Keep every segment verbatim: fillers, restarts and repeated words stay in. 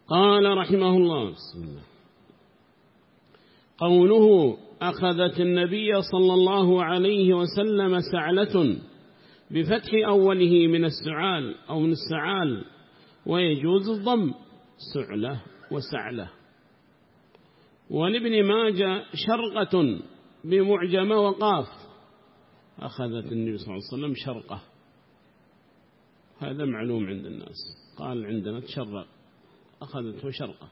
قال رحمه الله بسم الله قوله أخذت النبي صلى الله عليه وسلم سعلة بفتح أوله من السعال أو من السعال، ويجوز الضم سعلة وسعلة. ولابن ماجه شرقة بمعجم وقاف، أخذت النبي صلى الله عليه وسلم شرقة، هذا معلوم عند الناس، قال عندنا تشرق، أخذته شرقة.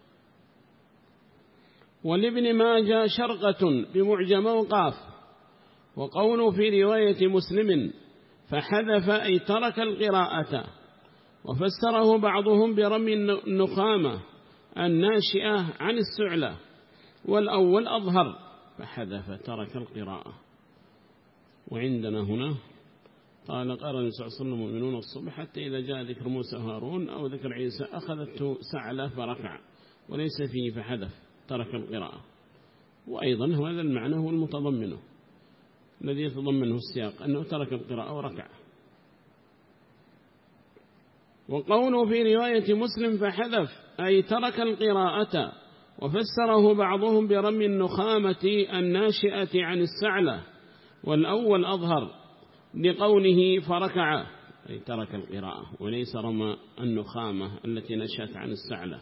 ولابن ماجه شرقة بمعجم وقاف. وقوله في رواية مسلم فحذف أي ترك القراءة، وفسره بعضهم برمي النخامة الناشئة عن السعلة، والأول أظهر فحذف ترك القراءة. وعندنا هنا قال قال النبي صلى الله عليه وسلم المؤمنون الصبح حتى إذا جاء ذكر موسى هارون أو ذكر عيسى أخذته سعلة فركع، وليس فيه فحذف ترك القراءة. وأيضا هذا المعنى هو المتضمنه الذي يتضمنه السياق أنه ترك القراءة وركع. وقوله في رواية مسلم فحذف أي ترك القراءة، وفسره بعضهم برمي النخامة الناشئة عن السعلة، والأول أظهر لقوله فركع أي ترك القراءة، وليس رمى النخامة التي نشأت عن السعلة.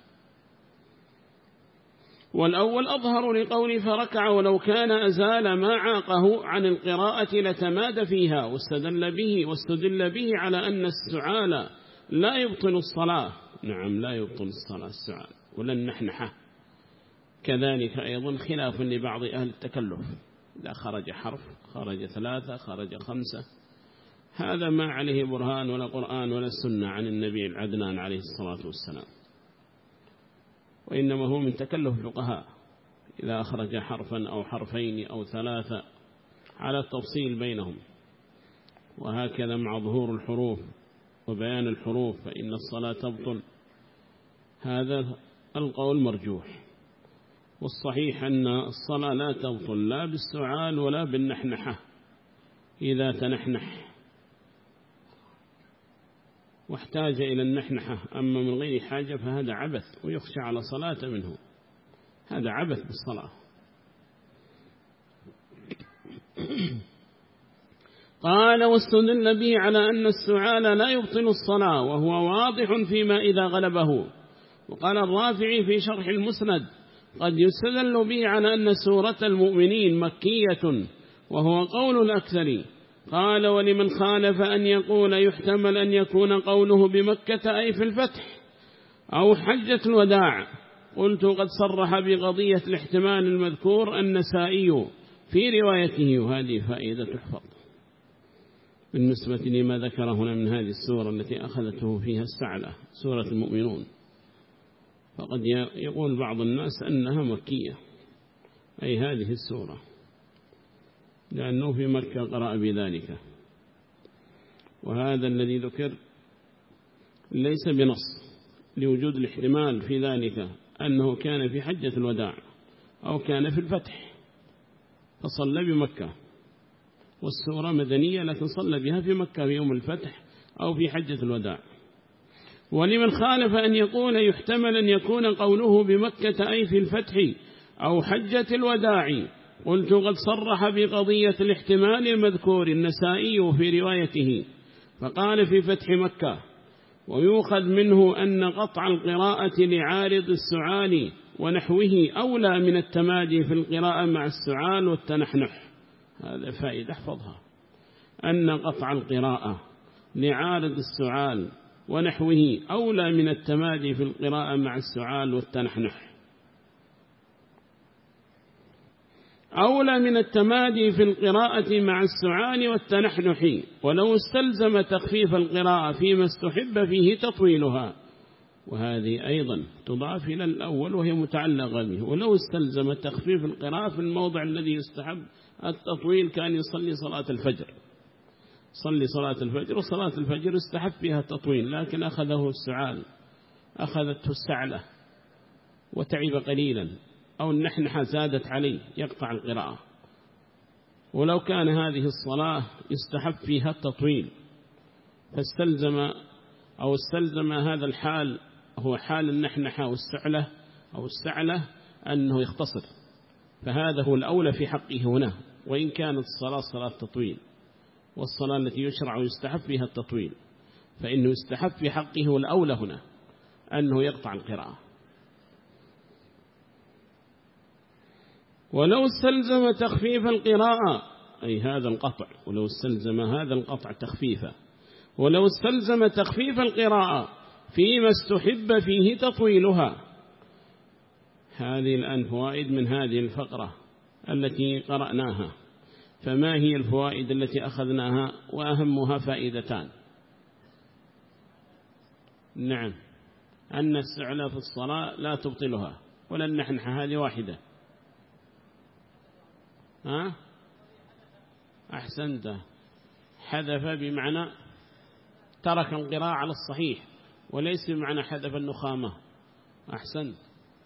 والأول أظهر لقول فركع، ولو كان أزال ما عاقه عن القراءة لتماد فيها، واستدل به واستدل به على أن السعال لا يبطل الصلاة. نعم لا يبطل الصلاة السعال، ولا النحنحة كذلك أيضا، خلاف لبعض أهل التكلف، إذا خرج حرف خرج ثلاثة خرج خمسة، هذا ما عليه برهان ولا قرآن ولا سنة عن النبي العدنان عليه الصلاة والسلام، وإنما هو من تكلف الفقهاء، إذا أخرج حرفا أو حرفين أو ثلاثة على التفصيل بينهم. وهكذا مع ظهور الحروف وبيان الحروف فإن الصلاة تبطل، هذا القول مرجوح. والصحيح أن الصلاة لا تبطل لا بالسعال ولا بالنحنحة إذا تنحنح واحتاج إلى النحنحة، أما من غير حاجة فهذا عبث ويخشى على صلاة منه، هذا عبث بالصلاة. قال واستدل به على أن السعال لا يبطل الصلاة، وهو واضح فيما إذا غلبه. وقال الرافعي في شرح المسند قد يستدل به على أن سورة المؤمنين مكية، وهو قول الأكثر. قال ولمن خالف أن يقول يحتمل أن يكون قوله بمكة أي في الفتح أو حجة الوداع. قلت قد صرح بقضية الاحتمال المذكور النسائي في روايته، وهذه فائدة تحفظ بالنسبة لما ذكر هنا من هذه السورة التي أخذته فيها السعلة سورة المؤمنون. فقد يقول بعض الناس أنها مكية أي هذه السورة، لأنه في مكة قرأ بذلك، وهذا الذي ذكر ليس بنص لوجود الاحتمال في ذلك أنه كان في حجة الوداع أو كان في الفتح فصلى بمكة، والسورة مدنية لكن صلى بها في مكة في يوم الفتح أو في حجة الوداع. ولمن خالف أن يقول يحتمل أن يكون قوله بمكة أي في الفتح أو حجة الوداع. قلت قد صرح بقضية الاحتمال المذكور النسائي في روايته، فقال في فتح مكة. ويؤخذ منه أن قطع القراءة لعارض السعال ونحوه أولى من التمادي في القراءة مع السعال والتنحنح. هذا فائدة احفظها، أن قطع القراءة لعارض السعال ونحوه أولى من التمادي في القراءة مع السعال والتنحنح، أولى من التمادي في القراءة مع السعال والتنحنح، ولو استلزم تخفيف القراءة فيما استحب فيه تطويلها. وهذه أيضا تضاف إلى الأول وهي متعلقة به. ولو استلزم تخفيف القراءة في الموضع الذي يستحب التطويل كان يصلي صلاة الفجر، صلي صلاة الفجر، وصلاة الفجر استحب فيها التطويل، لكن أخذه السعال أخذته السعلة وتعب قليلا، أو النحنحة زادت عليه يقطع القراءة. ولو كان هذه الصلاة يستحب فيها التطويل فاستلزم أو استلزم هذا الحال هو حال النحنحة والسعلة أو السعلة أنه يختصر، فهذا هو الأولى في حقه هنا، وإن كانت الصلاة صلاة تطويل، والصلاة التي يشرع ويستحب فيها التطويل، فإنه يستحب في حقه والأولى هنا أنه يقطع القراءة. ولو استلزم تخفيف القراءة، أي هذا القطع، ولو استلزم هذا القطع تخفيفا، ولو استلزم تخفيف القراءة فيما استحب فيه تطويلها. هذه الآن فوائد من هذه الفقرة التي قرأناها. فما هي الفوائد التي أخذناها؟ وأهمها فائدتان. نعم، أن السعلى في الصلاة لا تبطلها ولا النحنحة، هذه واحدة. ها؟ أحسنت، حذف بمعنى ترك القراءة على الصحيح، وليس بمعنى حذف النخامة. أحسنت،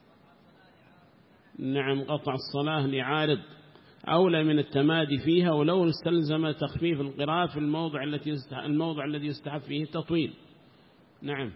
نعم، قطع الصلاة لعارض أولى من التمادي فيها، ولو استلزم تخفيف القراءة في الموضع التي الموضع الذي يستحب فيه التطويل. نعم،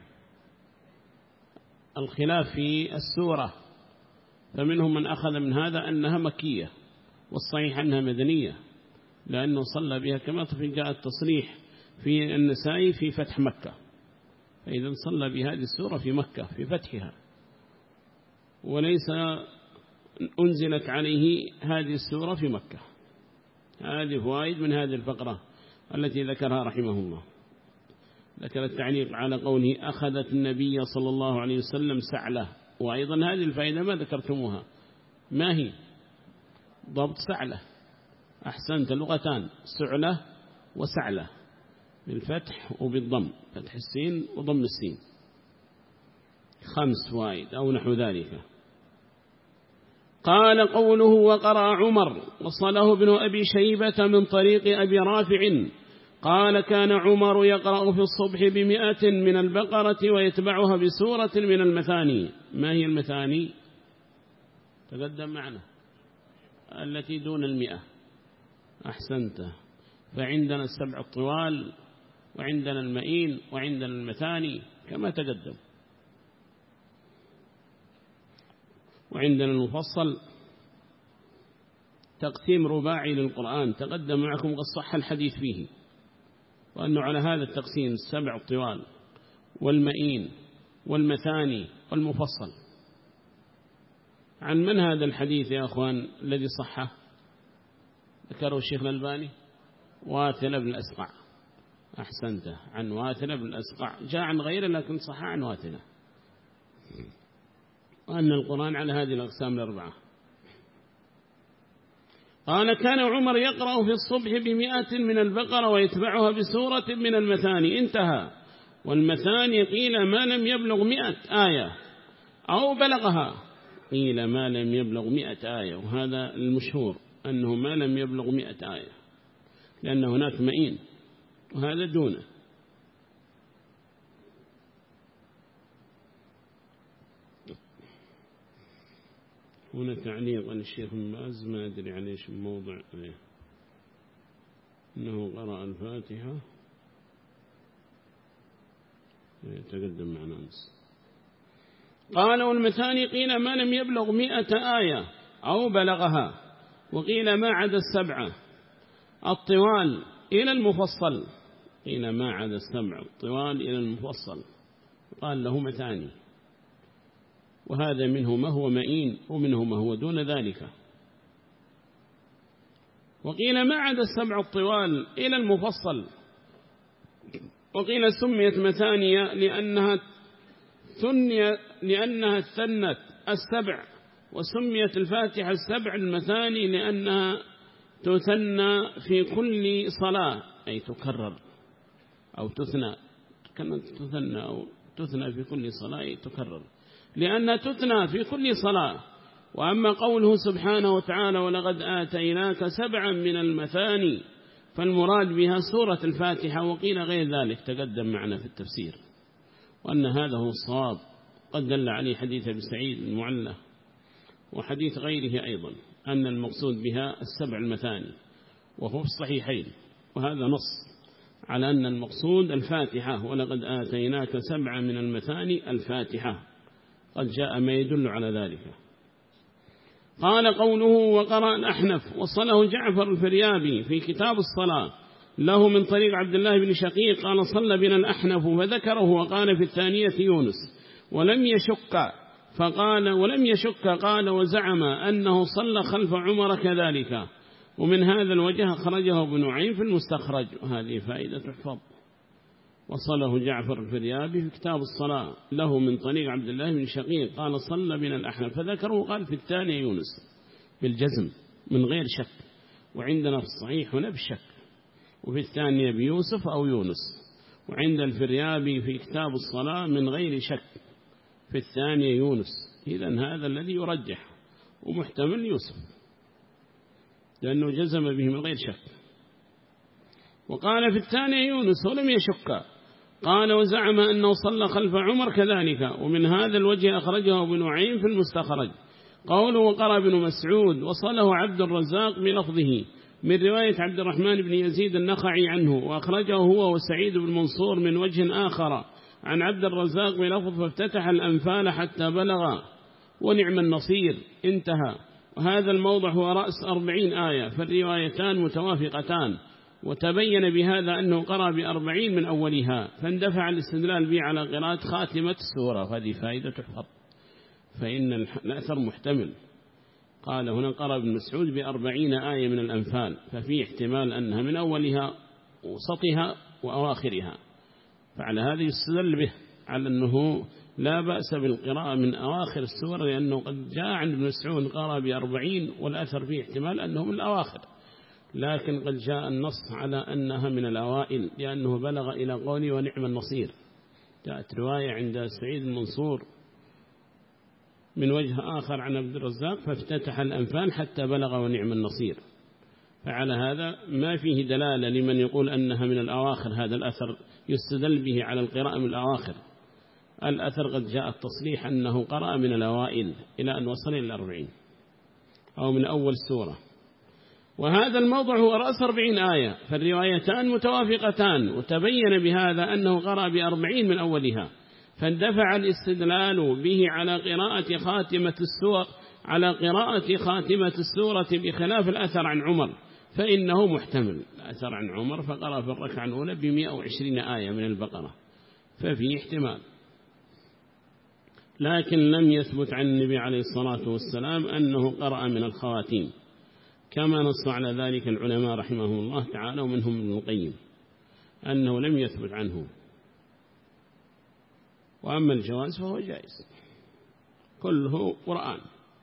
الخلاف في السورة، فمنهم من أخذ من هذا أنها مكية، والصحيح أنها مدنية، لأنه صلى بها كما جاء التصريح في النسائي في فتح مكة، فإذا صلى بهذه السورة في مكة في فتحها، وليس أنزلت عليه هذه السورة في مكة. هذه فوائد من هذه الفقرة التي ذكرها رحمه الله. ذكر التعليق على قوله أخذت النبي صلى الله عليه وسلم سعلة، وأيضا هذه الفائدة ما ذكرتموها، ما هي؟ ضبط سعلة. أحسنت، لغتان، سعلة وسعلة، بالفتح وبالضم، فتح السين وضم السين، خمس فوائد أو نحو ذلك. قال قوله وقرأ عمر، وصله ابن أبي شيبة من طريق أبي رافع قال كان عمر يقرأ في الصبح بمئة من البقرة ويتبعها بسورة من المثاني. ما هي المثاني؟ تقدم معنا التي دون المئة. أحسنت، فعندنا السبع الطوال، وعندنا المئين، وعندنا المثاني كما تقدم، وعندنا المفصل تقسيم رباعي للقرآن، تقدم معكم قد صح الحديث فيه، وأنه على هذا التقسيم السبع الطوال والمئين والمثاني والمفصل. عن من هذا الحديث يا أخوان الذي صحه؟ ذكره الشيخ الألباني، واثلة بن الأسقع. أحسنت، عن واثلة بن الأسقع، جاء عن غيره لكن صح عن واثلة، وأن القرآن على هذه الأقسام الأربعة. قال كان عمر يقرأ في الصبح بمئة من البقرة ويتبعها بسورة من المثاني، انتهى. والمثاني قيل ما لم يبلغ مئة آية أو بلغها، قيل ما لم يبلغ مئة آية، وهذا المشهور أنه ما لم يبلغ مئة آية، لأن هناك مئين وهذا دونه. هنا تعليق عن الشيخ الماز، ما أدري عن إيش الموضع عليه، إنه قرأ الفاتحة يتقدم معنا أمس. قال والمثاني قيل ما لم يبلغ مئة آية أو بلغها، وقيل ما عدا السبعة الطوال إلى المفصل، قيل ما عدا السبع الطوال إلى المفصل، قال له مثاني، وهذا منه ما هو مئين ومنه ما هو دون ذلك. وقيل ما عدا السبع الطوال إلى المفصل، وقيل سميت مثانية لأنها ثنيت لأنها ثنت السبع، وسميت الفاتحة السبع المثاني لأنها تثنى في كل صلاة، أي تكرر أو تثنى، كانت تثنى أو تثنى في كل صلاة، تكرر لأنها تثنى في كل صلاة. وأما قوله سبحانه وتعالى ولقد آتيناك سبعا من المثاني، فالمراد بها سورة الفاتحة، وقيل غير ذلك تقدم معنا في التفسير، وأن هذا هو الصواب، قد دل عليه حديث أبي سعيد المعلى وحديث غيره أيضا، أن المقصود بها السبع المثاني، وهو في الصحيحين، وهذا نص على أن المقصود الفاتحة، ولقد آتيناك سبعة من المثاني الفاتحة، قد جاء ما يدل على ذلك. قال قوله وقرأ الأحنف، وصله جعفر الفريابي في كتاب الصلاة له من طريق عبد الله بن شقيق قال صلى بنا الأحنف فذكره، وقال في الثانية يونس ولم يشك، فقال ولم يشك قال وزعم أنه صلى خلف عمر كذلك، ومن هذا الوجه أخرجه ابن نعيم في المستخرج. وهذه فائدة تحفظ. وصله جعفر الفريابي في كتاب الصلاة له من طريق عبد الله بن شقيق قال صلى بنا الأحنف فذكره، قال في الثانية يونس بالجزم من غير شك، وعندنا في الصحيح هنا بالشك، وفي الثانية بيوسف أو يونس، وعند الفريابي في كتاب الصلاة من غير شك في الثانية يونس. إذن هذا الذي يرجح، ومحتمل يوسف لأنه جزم به من غير شك. وقال في الثانية يونس ولم يشك، قال وزعم أنه صلى خلف عمر كذلك، ومن هذا الوجه أخرجه ابن نعيم في المستخرج. قوله وقرأ ابن مسعود، وصله عبد الرزاق بلفظه من رواية عبد الرحمن بن يزيد النخعي عنه، وأخرجه هو وسعيد بن منصور من وجه آخر عن عبد الرزاق بلفظ فافتتح الأنفال حتى بلغ ونعم النصير انتهى. وهذا الموضع هو رأس أربعين آية، فالروايتان متوافقتان، وتبين بهذا أنه قرأ بأربعين من أولها، فاندفع الاستدلال به على قراءة خاتمة السورة. وهذه فائدة تحفظ، فإن الأثر محتمل. قال هنا قرأ ابن مسعود بأربعين آية من الأنفال، ففي احتمال أنها من أولها وسطها وأواخرها، فعلى هذا يستدل به على أنه لا بأس بالقراءة من أواخر السور، لأنه قد جاء عن ابن مسعود قرأ بأربعين، والأثر فيه احتمال أنه من الأواخر، لكن قد جاء النص على أنها من الأوائل لأنه بلغ إلى قوله ونعم النصير. جاءت رواية عند سعيد المنصور من وجه آخر عن عبد الرزاق فافتتح الأنفال حتى بلغ ونعم النصير، فعلى هذا ما فيه دلالة لمن يقول أنها من الأواخر. هذا الأثر يستدل به على القراءة من الأواخر. الأثر قد جاء التصريح أنه قرأ من الأوائل إلى أن وصل إلى الأربعين أو من أول سورة. وهذا الموضع هو رأس أربعين آية، فالروايتان متوافقتان، وتبين بهذا أنه قرأ بأربعين من أولها، فاندفع الاستدلال به على قراءة خاتمة السور على قراءة خاتمة السورة بخلاف الأثر عن عمر، فإنه محتمل. الأثر عن عمر فقرأ في الركعة الأولى بمئة وعشرين آية من البقرة، ففي احتمال، لكن لم يثبت عن النبي عليه الصلاة والسلام أنه قرأ من الخواتيم، كما نص على ذلك العلماء رحمهم الله تعالى، ومنهم ابن القيم، أنه لم يثبت عنه. وأما الجواز فهو جائز، كله قرآن.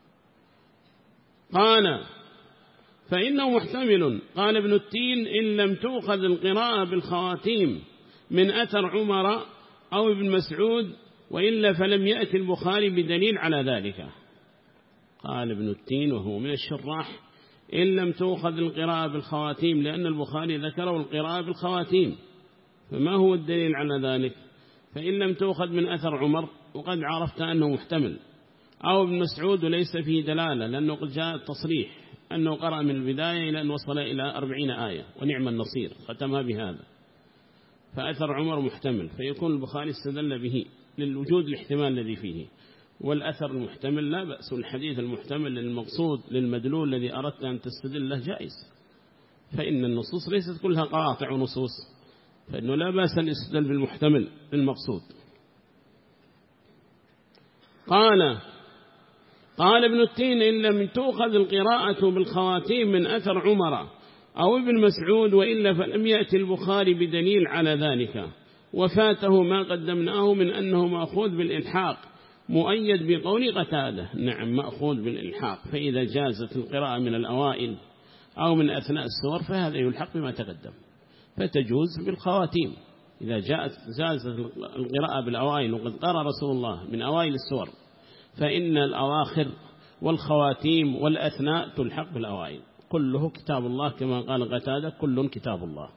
قال فإنه محتمل. قال ابن التين إن لم تؤخذ القراءة بالخواتيم من أثر عمر أو ابن مسعود، وإلا فلم يأتي البخاري بدليل على ذلك. قال ابن التين وهو من الشراح إن لم تؤخذ القراءة بالخواتيم، لأن البخاري ذكره القراءة بالخواتيم، فما هو الدليل على ذلك؟ فإن لم تؤخذ من أثر عمر وقد عرفت أنه محتمل، أو ابن مسعود وليس فيه دلالة لأنه قد جاء التصريح أنه قرأ من البداية إلى أن وصل إلى أربعين آية ونعم النصير ختمها بهذا، فأثر عمر محتمل، فيكون البخاري استدل به للوجود الاحتمال الذي فيه. والأثر المحتمل لا بأس، الحديث المحتمل للمقصود للمدلول الذي أردت أن تستدل له جائز، فإن النصوص ليست كلها قواطع ونصوص، فإنه لا بأس الاستدلال بالمحتمل للمقصود. قال قال ابن التين إن لم تؤخذ القراءة بالخواتيم من أثر عمر أو ابن مسعود، وإلا فلم يأتي البخاري بدليل على ذلك، وفاته ما قدمناه من أنه مأخوذ بالإلحاق مؤيد بقول قتادة. نعم مأخوذ بالإلحاق، فإذا جازت القراءة من الأوائل أو من أثناء السور فهذا يلحق بما تقدم، فتجوز بالخواتيم. إذا جاءت جازت القراءة بالأوائل وقد قرأ رسول الله من أوائل السور، فإن الأواخر والخواتيم والأثناء تلحق بالأوائل، كله كتاب الله كما قال قتادة كل كتاب الله.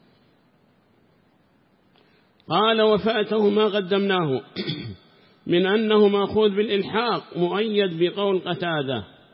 قال وفاته ما قدمناه من أنه مأخوذ بالإلحاق مؤيد بقول قتادة.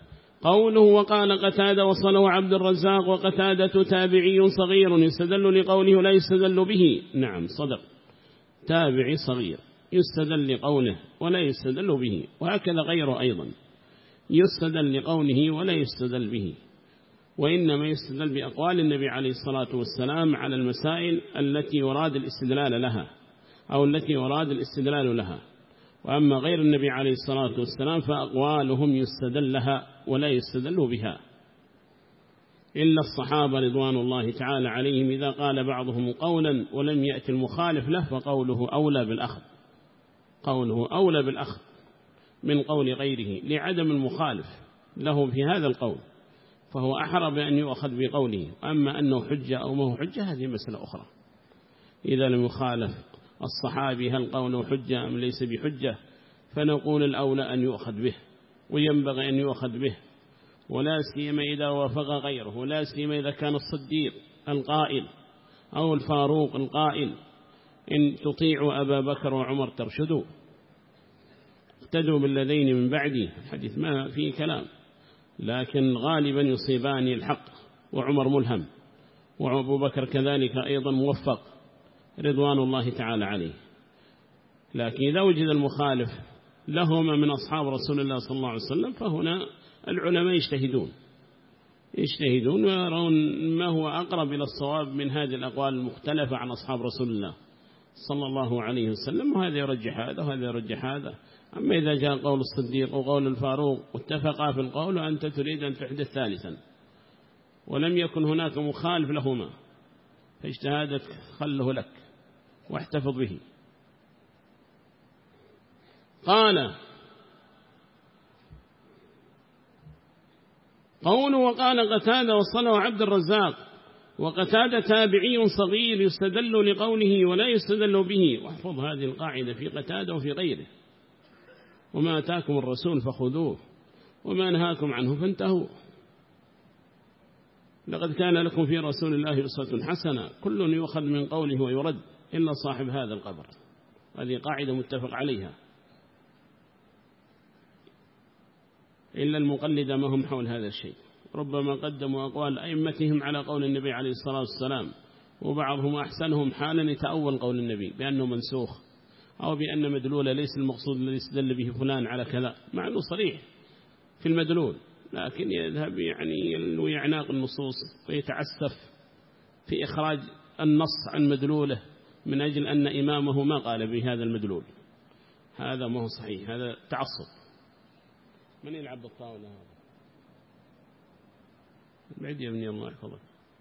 قوله وقال قتادة وصله عبد الرزاق وقتادة تابعي صغير يستدل لقوله لا يستدل به. نعم صدق، تابعي صغير يستدل لقوله ولا يستدل به، وهكذا غيره أيضا يستدل لقوله ولا يستدل به، وإنما يستدل بأقوال النبي عليه الصلاة والسلام على المسائل التي يراد الاستدلال لها أو التي يراد الاستدلال لها. وأما غير النبي عليه الصلاة والسلام فأقوالهم يستدل لها ولا يستدل بها، إلا الصحابة رضوان الله تعالى عليهم إذا قال بعضهم قولا ولم يأتي المخالف له فقوله أولى بالأخذ، قوله أولى بالأخذ من قول غيره لعدم المخالف له في هذا القول، فهو أحرى بأن يؤخذ بقوله. أما أنه حجة أو ما هو حجة هذه مسألة أخرى، إذا لم يخالف الصحابي هل قوله حجة أم ليس بحجة، فنقول الأولى أن يؤخذ به وينبغي أن يؤخذ به، ولا سيما إذا وافق غيره، ولا سيما إذا كان الصديق القائل أو الفاروق القائل إن تطيعوا أبا بكر وعمر ترشدوا، اقتدوا بالذين من بعدي. الحديث ما فيه كلام، لكن غالبا يصيبان الحق، وعمر ملهم وأبو بكر كذلك أيضا موفق رضوان الله تعالى عليه. لكن إذا وجد المخالف لهما من أصحاب رسول الله صلى الله عليه وسلم فهنا العلماء يجتهدون يجتهدون ويرون ما هو أقرب إلى الصواب من هذه الأقوال المختلفة عن أصحاب رسول الله صلى الله عليه وسلم، وهذا يرجح هذا وهذا يرجح هذا. أما إذا جاء قول الصديق وقول الفاروق واتفقا في القول وأنت تريد أن تحدث ثالثا ولم يكن هناك مخالف لهما، فاجتهادك خله لك واحتفظ به. قال قوله وقال قتادة وصله عبد الرزاق وقتادة تابعي صغير يستدل لقوله ولا يستدل به. واحفظ هذه القاعدة في قتادة وفي غيره، وما أتاكم الرسول فخذوه وما نهاكم عنه فانتهوا، لقد كان لكم في رسول الله أسوة حسنة كل يؤخذ من قوله ويرد إلا صاحب هذا القبر. هذه قاعدة متفق عليها، إلا المقلد ما هم حول هذا الشيء، ربما قدموا أقوال أئمتهم على قول النبي عليه الصلاة والسلام، وبعضهم أحسنهم حالا يتأول قول النبي بأنه منسوخ أو بأن مدلول ليس المقصود الذي استدل به فلان على كذا، مع أنه صريح في المدلول، لكن يذهب يعني ويعناق النصوص ويتعسف في إخراج النص عن مدلوله من أجل أن إمامه ما قال بهذا المدلول. هذا ما هو صحيح، هذا تعصب. من يلعب بالطاولة هذا؟ بعد يا ابني الله يحفظك.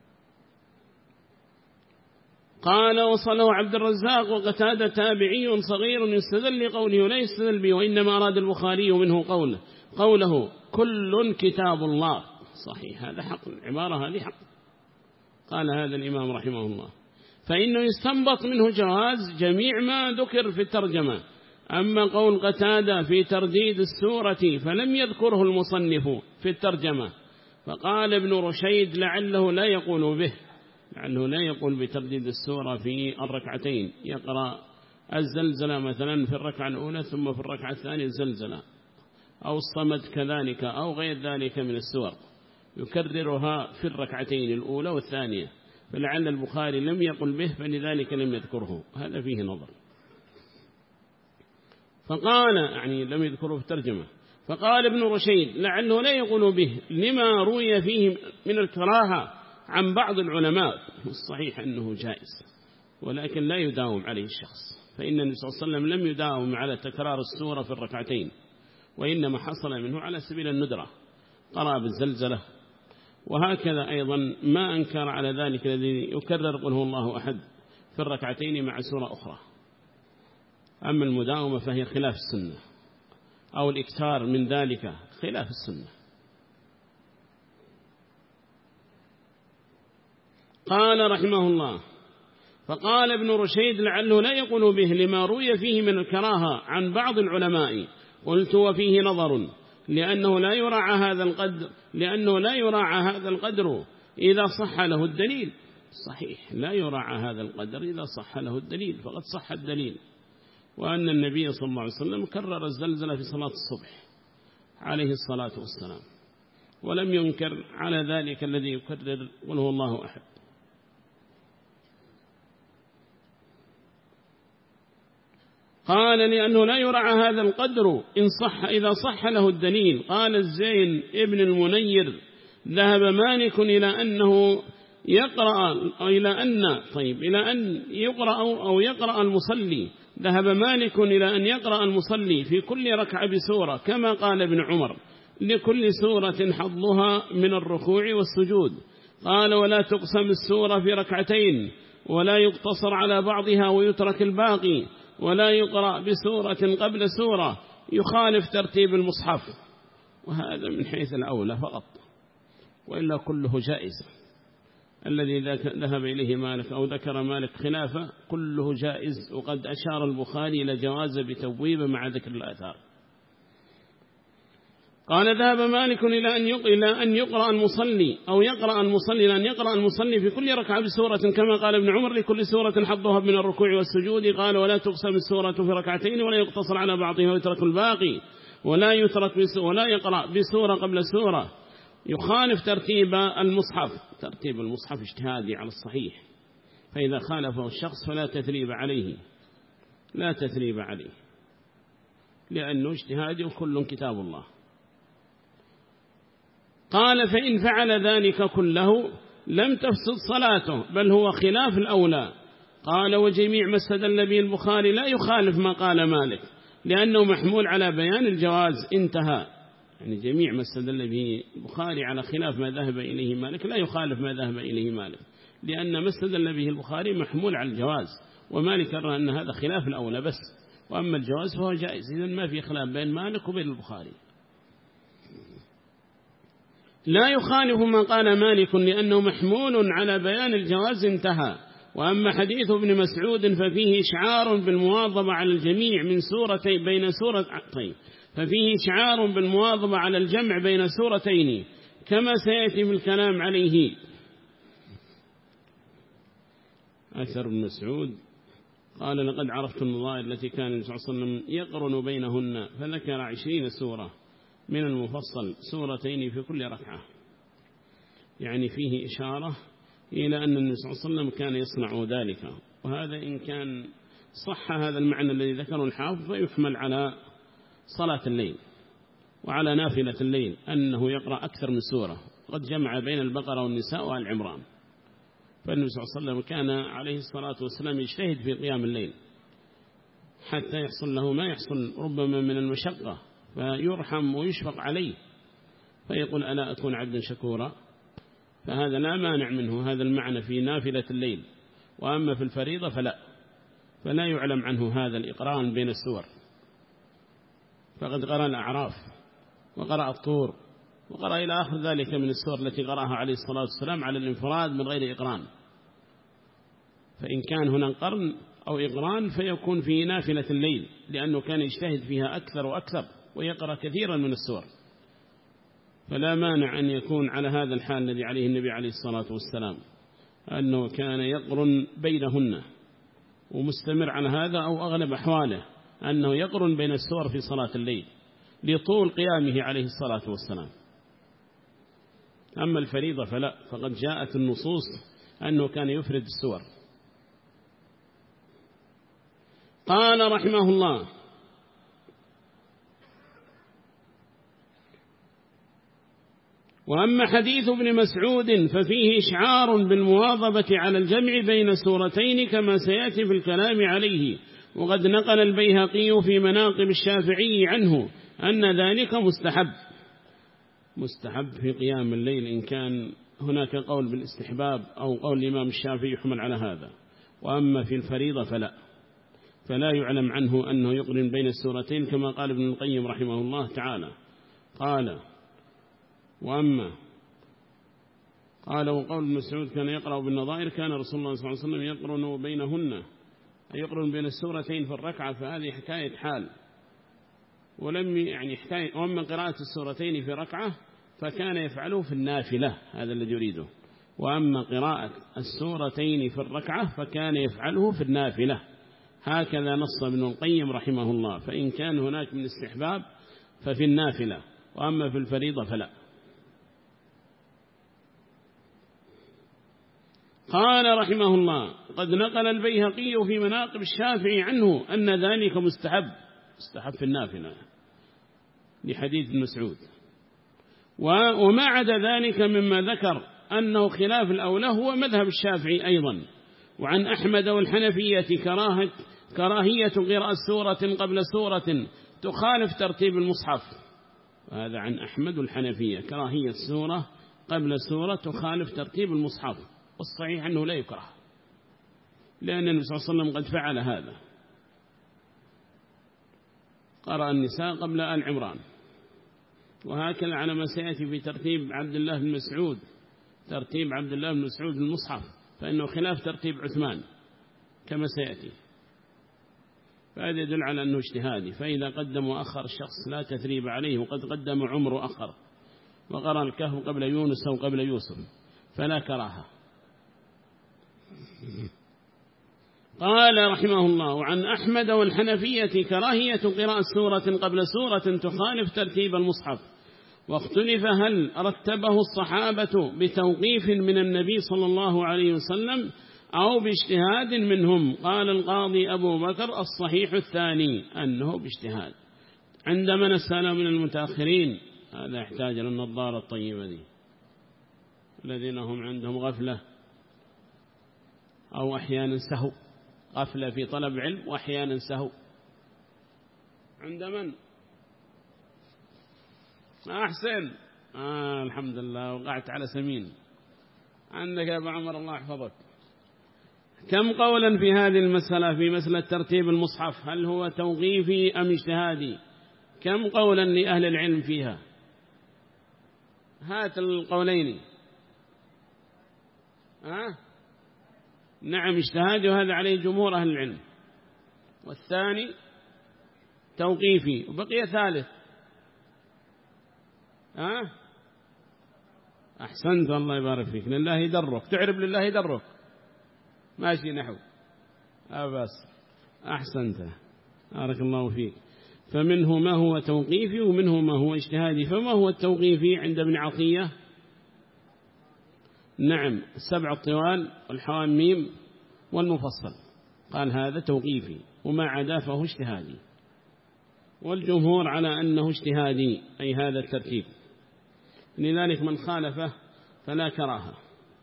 قال وصله عبد الرزاق وقتادة تابعي صغير يستدل لقوله ولا يستدل به، وإنما أراد البخاري منه قوله قوله كل كتاب الله. صحيح، هذا حق، العبارة هذه حق، قال هذا الإمام رحمه الله. فإنه يستنبط منه جواز جميع ما ذكر في الترجمة. أما قول قتادة في ترديد السورة فلم يذكره المصنف في الترجمة، فقال ابن رشيد لعله لا يقول به، لعله لا يقول بترديد السورة في الركعتين، يقرأ الزلزلة مثلا في الركعة الأولى ثم في الركعة الثانية الزلزلة، أو الصمد كذلك أو غير ذلك من السور يكررها في الركعتين الأولى والثانية، فلعل البخاري لم يقل به فلذلك لم يذكره، هذا فيه نظر. فقال يعني لم يذكره في الترجمة، فقال ابن رشيد لعله لا يقول به لما روي فيه من الكراهة عن بعض العلماء. الصحيح أنه جائز، ولكن لا يداوم عليه الشخص، فإن النبي صلى الله عليه وسلم لم يداوم على تكرار السورة في الركعتين، وإنما حصل منه على سبيل الندرة، قرأ بالزلزلة. وهكذا أيضا ما أنكر على ذلك الذي يكرر قل هو الله أحد في الركعتين مع سورة أخرى. أما المداومة فهي خلاف السنة، أو الإكثار من ذلك خلاف السنة. قال رحمه الله فقال ابن رشيد لعله لا يقول به لما روي فيه من الكراهة عن بعض العلماء. قلت وفيه نظر، لأنه لا يراعى هذا القدر لأنه لا يراعى هذا القدر إذا صح له الدليل. صحيح، لا يراعى هذا القدر إذا صح له الدليل، فقد صح الدليل، وأن النبي صلى الله عليه وسلم كرر الزلزلة في صلاة الصبح عليه الصلاة والسلام، ولم ينكر على ذلك الذي يكرر قل هو الله أحد. قال لأنه لا يرعى هذا القدر إن صح إذا صح له الدليل. قال الزين ابن المنير ذهب مالك إلى أنه يقرأ أو إلى أن طيب إلى أن يقرأ أو يقرأ المصلي ذهب مالك إلى أن يقرأ المصلي في كل ركعة بسورة كما قال ابن عمر لكل سورة حظها من الركوع والسجود. قال ولا تقسم السورة في ركعتين ولا يقتصر على بعضها ويترك الباقي ولا يقرأ بسورة قبل سورة يخالف ترتيب المصحف. وهذا من حيث الأولى فقط، وإلا كله جائز. الذي ذهب إليه مالك أو ذكر مالك خلافه كله جائز. وقد أشار البخاري إلى جواز بتبويب مع ذكر الآثار. قال ذهب مالك إلى أن إلى أن يقرأ المصلي أو يقرأ المصلي لأن يقرأ المصلي في كل ركعة بسورة كما قال ابن عمر لكل سورة حظها من الركوع والسجود. قال ولا تقسم السورة في ركعتين ولا يقتصر على بعضها ويترك الباقي ولا يترك ولا يقرأ بسورة قبل سورة يخالف ترتيب المصحف. ترتيب المصحف اجتهادي على الصحيح، فإذا خالفه الشخص فلا تثريب عليه لا تثريب عليه لأنه اجتهادي وكل كتاب الله. قال فإن فعل ذلك كله لم تفسد صلاته بل هو خلاف الأولى. قال وجميع ما استدل به البخاري لا يخالف ما قال مالك لأنه محمول على بيان الجواز. انتهى. يعني جميع ما استدل به البخاري على خلاف ما ذهب إليه مالك لا يخالف ما ذهب إليه مالك لأن ما استدل به البخاري محمول على الجواز، ومالك يرى أن هذا خلاف الأولى بس، وأما الجواز فهو جائز. إذن ما في خلاف بين مالك وبين البخاري. لا يخالف ما قال مالك لأنه محمول على بيان الجواز. انتهى. وأما حديث ابن مسعود ففيه إشعار بالمواظبة على الجميع من سورتين بين سورة طيب ففيه إشعار بالمواظبة على الجمع بين سورتين كما سيأتي بالكلام عليه. أثر ابن مسعود قال لقد عرفت النظائر التي كان النبي صلى الله عليه وسلم يقرن بينهن فذكر عشرين سورة من المفصل سورتين في كل ركعة، يعني فيه إشارة إلى أن النبي صلى الله عليه وسلم كان يصنع ذلك. وهذا إن كان صح هذا المعنى الذي ذكره الحافظ فيحمل على صلاة الليل وعلى نافلة الليل أنه يقرأ أكثر من سورة. قد جمع بين البقرة والنساء وآل عمران، فالنبي صلى الله عليه وسلم كان عليه الصلاة والسلام يجتهد في قيام الليل حتى يحصل له ما يحصل ربما من المشقة فيرحم ويشفق عليه فيقول ألا أكون عبدا شكورا. فهذا لا مانع منه هذا المعنى في نافلة الليل. وأما في الفريضة فلا فلا يعلم عنه هذا الإقران بين السور. فقد قرأ الأعراف وقرأ الطور وقرأ إلى آخر ذلك من السور التي قرأها عليه الصلاة والسلام على الانفراد من غير إقران. فإن كان هنا قرن أو إقران فيكون في نافلة الليل لأنه كان يجتهد فيها أكثر وأكثر ويقرأ كثيرا من السور. فلا مانع أن يكون على هذا الحال الذي عليه النبي عليه الصلاة والسلام أنه كان يقرن بينهن ومستمر على هذا، أو أغلب أحواله أنه يقرن بين السور في صلاة الليل لطول قيامه عليه الصلاة والسلام. أما الفريضة فلا، فقد جاءت النصوص أنه كان يفرد السور. قال رحمه الله وأما حديث ابن مسعود ففيه إشعار بالمواظبة على الجمع بين سورتين كما سيأتي في الكلام عليه. وقد نقل البيهقي في مناقب الشافعي عنه أن ذلك مستحب مستحب في قيام الليل، إن كان هناك قول بالاستحباب أو قول الإمام الشافعي يحمل على هذا. وأما في الفريضة فلا فلا يعلم عنه أنه يقرن بين السورتين كما قال ابن القيم رحمه الله تعالى. قال وأما قال وقول مسعود كان يقرأ بالنظائر كان رسول الله صلى الله عليه وسلم يقرن بينهن، يقرن بين السورتين في الركعة، فهذه حكاية حال ولم يعني حكاية. وأما قراءة السورتين في ركعة فكان يفعله في النافلة، هذا الذي يريده. وأما قراءة السورتين في الركعة فكان يفعله في النافلة، هكذا نص ابن القيم رحمه الله. فإن كان هناك من استحباب ففي النافلة، وأما في الفريضة فلا. قال رحمه الله: قد نقل البيهقي في مناقب الشافعي عنه أن ذلك مستحب، مستحب في النافلة لحديث مسعود، وما عدا ذلك مما ذكر أنه خلاف الأولى هو مذهب الشافعي أيضا. وعن أحمد والحنفية كراهة كراهية قراءة سورة قبل سورة تخالف ترتيب المصحف. هذا عن أحمد والحنفية، كراهية سورة قبل سورة تخالف ترتيب المصحف، والصحيح أنه لا يكره، لأن النبي صلى الله عليه وسلم قد فعل هذا، قرأ النساء قبل آل عمران. وهكذا على ما سيأتي في ترتيب عبد الله بن مسعود، ترتيب عبد الله بن مسعود المصحف، فإنه خلاف ترتيب عثمان كما سيأتي، فهذا يدل على أنه اجتهادي. فإذا قدم وأخر الشخص لا تثريب عليه، وقد قدم عمر وأخر، وقرأ الكهف قبل يونس أو قبل يوسف، فلا كراهة. قال رحمه الله: عن أحمد والحنفية كراهية قراءة سورة قبل سورة تخالف ترتيب المصحف، واختلف هل رتبه الصحابة بتوقيف من النبي صلى الله عليه وسلم أو باجتهاد منهم. قال القاضي أبو بكر: الصحيح الثاني، أنه باجتهاد. عندما نسأل من المتأخرين، هذا يحتاج للنظارة الطيبة دي، الذين هم عندهم غفلة أو أحيانا سهو، غفلة في طلب علم وأحيانا سهو. عند من؟ أحسن، آه الحمد لله، وقعت على سمين. عندك يا أبو عمر، الله يحفظك. كم قولا في هذه المسألة، في مسألة ترتيب المصحف، هل هو توقيفي أم اجتهادي؟ كم قولا لأهل العلم فيها؟ هات القولين. ها؟ نعم اجتهادي، وهذا عليه جمهور أهل العلم. والثاني توقيفي، وبقي ثالث. ها؟ أحسنت، الله يبارك فيك. لله يدرك، تعرف لله يدرك، ماشي نحو أبس. أحسنت، بارك الله فيك. فمنه ما هو توقيفي ومنه ما هو اجتهادي. فما هو التوقيفي عند ابن عطية؟ نعم، السبع الطوال والحواميم والمفصل، قال هذا توقيفي، وما عدا فهو اجتهادي. والجمهور على أنه اجتهادي، أي هذا الترتيب، لذلك من خالفه فلا كراهة.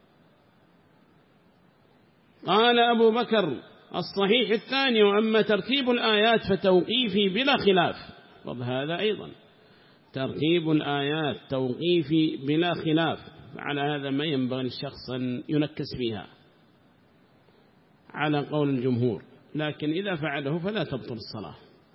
قال أبو بكر: الصحيح الثاني، وأما ترتيب الآيات فتوقيفي بلا خلاف. وهذا أيضا ترتيب الآيات توقيفي بلا خلاف، على هذا ما ينبغي للشخص أن ينكس فيها على قول الجمهور، لكن إذا فعله فلا تبطل الصلاة.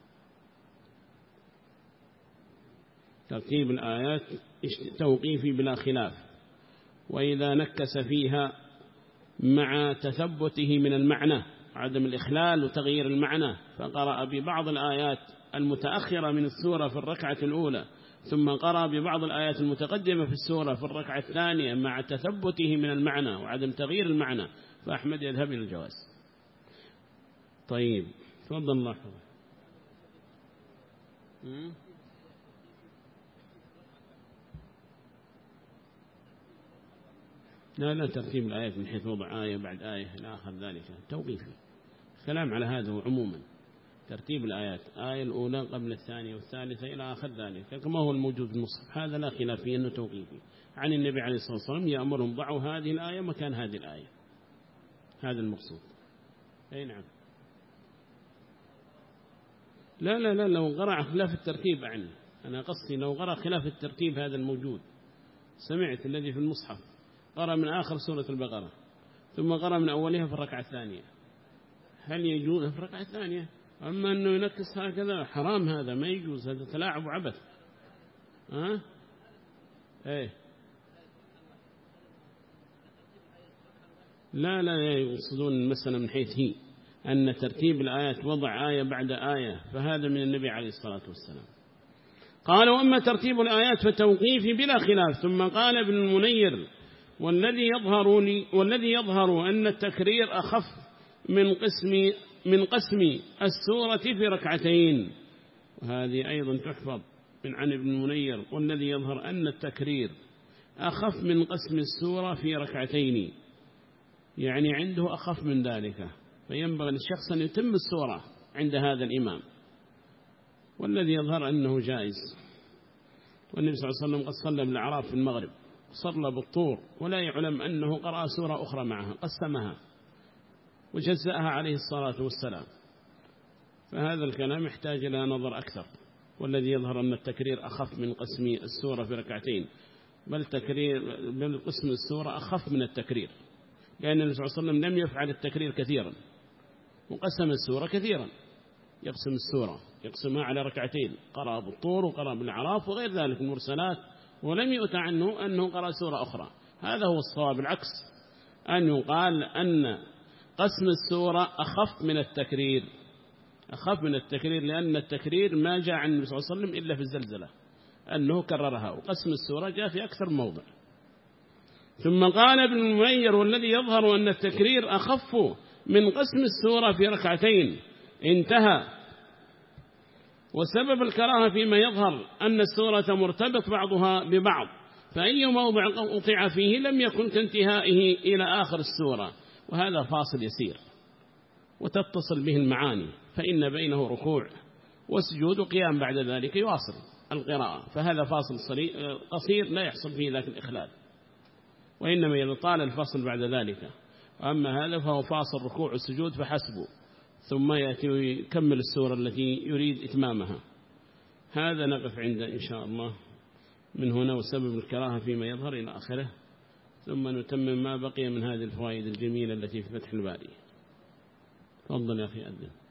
ترتيب الآيات توقيفي بلا خلاف، وإذا نكس فيها مع تثبته من المعنى، عدم الإخلال وتغيير المعنى، فقرأ ببعض الآيات المتأخرة من السورة في الركعة الأولى، ثم قرأ ببعض الآيات المتقدمة في السورة في الركعة الثانية، مع تثبته من المعنى وعدم تغيير المعنى، فأحمد يذهب إلى الجواز. طيب، تفضل الله حفظك. لا لا، ترتيب الآيات من حيث وضع آية بعد آية إلى آخر ذلك توقيفي. الكلام على هذا عموما، ترتيب الآيات، آية الأولى قبل الثانية والثالثة إلى آخر ذلك، كما هو الموجود في المصحف، هذا لا خلاف فيه أنه توقيفي عن النبي عليه الصلاة والسلام، يأمرهم ضعوا هذه الآية مكان هذه الآية، هذا المقصود. أي نعم. لا لا لا، لو قرأ خلاف الترتيب عني، أنا قصدي لو قرأ خلاف الترتيب هذا الموجود، سمعت الذي في المصحف قرأ من آخر سورة البقرة ثم قرأ من أولها في الركعة الثانية، هل يجوز في الركعة الثانية؟ أما أنه ينكس هكذا حرام، هذا ما يجوز، هذا تلاعب وعبث. ها؟ ايه لا لا، يقصدون المسألة من حيث هي أن ترتيب الآيات وضع آية بعد آية، فهذا من النبي عليه الصلاة والسلام. قال: وأما ترتيب الآيات فتوقيفي بلا خلاف. ثم قال ابن المنير: والذي يظهر لي والذي يظهر أن التكرير أخف من قسم من قسم السورة في ركعتين. وهذه أيضا تحفظ من عن ابن المنير: والذي يظهر أن التكرير أخف من قسم السورة في ركعتين. يعني عنده أخف من ذلك، فينبغي للشخص أن يتم السورة عند هذا الإمام، والذي يظهر أنه جائز. والنبي صلى الله عليه وسلم قد صلى بالأعراف في المغرب، صلى بالطور، ولا يعلم أنه قرأ سورة أخرى معها، قسمها وجزأها عليه الصلاة والسلام. فهذا الكلام يحتاج إلى نظر أكثر، والذي يظهر أن التكرير أخف من قسم السورة في ركعتين، بل تكرير بل قسم السورة أخف من التكرير، لأن النبي صلى الله عليه وسلم لم يفعل التكرير كثيرا، وقسم السورة كثيرا، يقسم السورة يقسمها على ركعتين، قرأ بالطور وقرأ بالأعراف وغير ذلك المرسلات، ولم يؤتى عنه أنه قرأ سورة أخرى. هذا هو الصواب، العكس، أن يقال أن قسم السورة أخف من التكرير، أخف من التكرير، لأن التكرير ما جاء عن النبي صلى الله عليه وسلم إلا في الزلزلة أنه كررها، وقسم السورة جاء في أكثر موضع. ثم قال ابن المنير: والذي يظهر أن التكرير أخف من قسم السورة في ركعتين. انتهى. وسبب الكراهة فيما يظهر أن السورة مرتبط بعضها ببعض، فأي موضع قطع فيه لم يكن كانتهائه إلى آخر السورة، وهذا فاصل يسير وتتصل به المعاني، فإن بينه ركوع وسجود وقيام بعد ذلك يواصل القراءة، فهذا فاصل قصير لا يحصل فيه ذاك الإخلال، وإنما يطال الفصل بعد ذلك. أما هذا فهو فاصل ركوع والسجود فحسبه، ثم يأتي ويكمل السورة التي يريد إتمامها. هذا نقف عنده إن شاء الله من هنا، وسبب الكراهة فيما يظهر إلى آخره، ثم نتمم ما بقي من هذه الفوائد الجميلة التي في فتح الباري. تفضل يا أخي أذن.